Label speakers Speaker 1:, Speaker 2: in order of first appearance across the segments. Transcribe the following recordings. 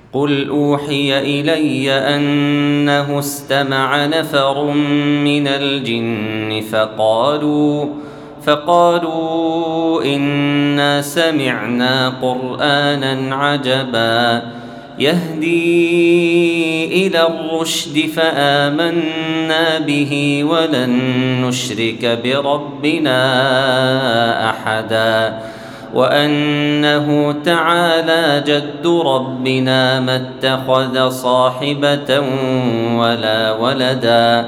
Speaker 1: قل أوحي إلي أنه استمع نفر من الجن فقالوا إنا سمعنا قرآنا عجبا يهدي إلى الرشد فآمنا به ولن نشرك بربنا أحدا وأنه تعالى جد ربنا ما اتخذ صاحبة ولا ولدا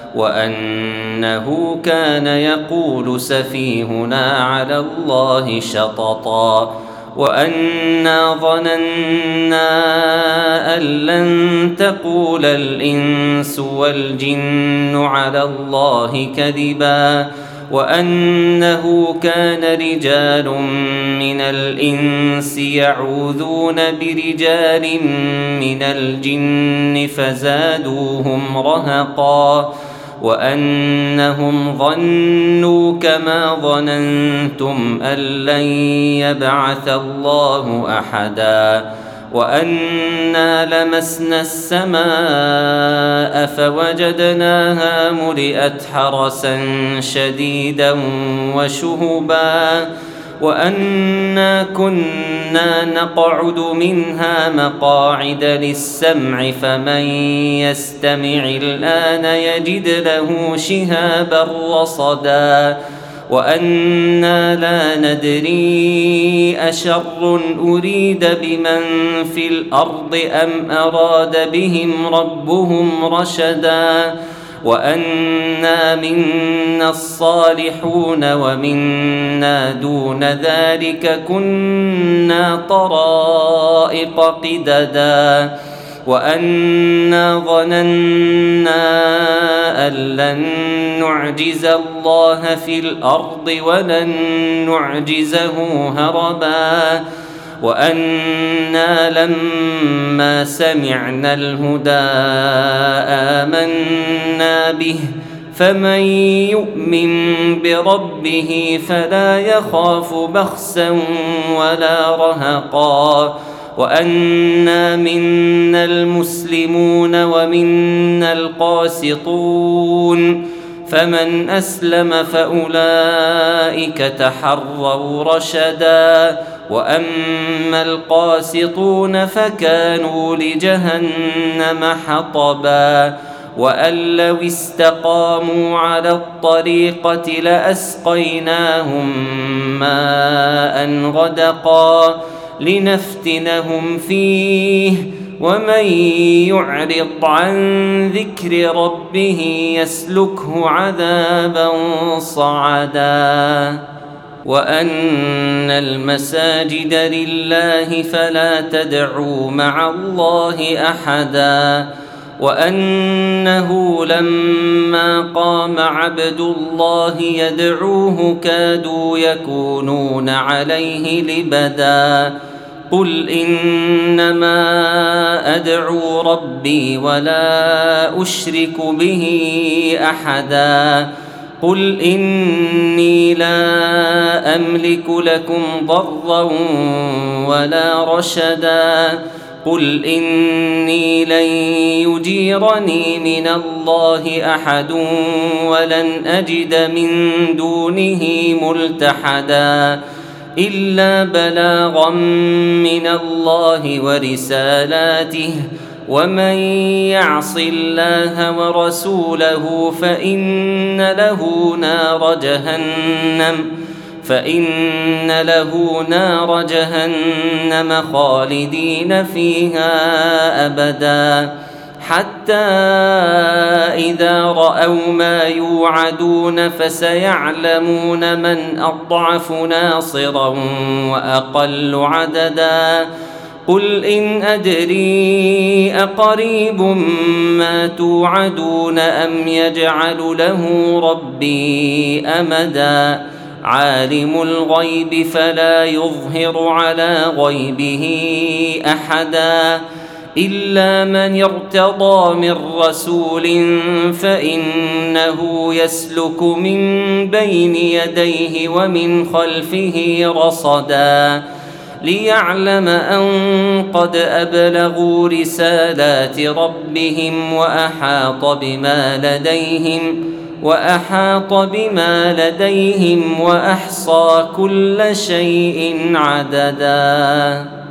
Speaker 1: وأنه كان يقول سفيهنا على الله شططا وأنا ظننا أن لن تقول الإنس والجن على الله كذبا وأنه كان رجال من الإنس يعوذون برجال من الجن فزادوهم رهقا وأنهم ظنوا كما ظننتم أن لن يبعث الله أحدا وأنا لمسنا السماء فوجدناها ملئت حرسا شديدا وشهبا وأنا كنا نقعد منها مقاعد للسمع فمن يستمع الآن يجد له شهابا رصدا وأنا لا ندري أشر أريد بمن في الأرض أم أراد بهم ربهم رشدا وأنا منا الصالحون ومنا دون ذلك كنا طرائق قددا وأنا ظننا أن لن نعجز الله في الأرض ولن نعجزه هربا وأنا لما سمعنا الهدى آمنا به فمن يؤمن بربه فلا يخاف بخسا ولا رهقا وأنا منا المسلمون ومنا القاسطون فمن أسلم فأولئك تحروا رشدا وأما القاسطون فكانوا لجهنم حطبا وأن لو استقاموا على الطريقة لأسقيناهم ماء غدقا لنفتنهم فيه ومن يعرض عن ذكر ربه يسلكه عذابا صعدا وأن المساجد لله فلا تدعوا مع الله أحدا وأنه لما قام عبد الله يدعوه كادوا يكونون عليه لبدا قل إنما أدعو ربي ولا أشرك به أحدا قل إني لا أملك لكم ضرا ولا رشدا قل إني لن يجيرني من الله أحد ولن أجد من دونه ملتحدا إلا بلاغا من الله ورسالاته ومن يعص الله ورسوله فإن له نار جهنم خالدين فيها أبدا حتى إذا رأوا ما يوعدون فسيعلمون من أضعف ناصرا وأقل عددا قل إن أدري أقريب ما توعدون أم يجعل له ربي أمدا عالم الغيب فلا يظهر على غيبه أحدا إلا من ارتضى من رسول فإنه يسلك من بين يديه ومن خلفه رصدا ليعلم أن قد أبلغوا رسالات ربهم وأحاط بما لديهم وأحصى كل شيء عددا.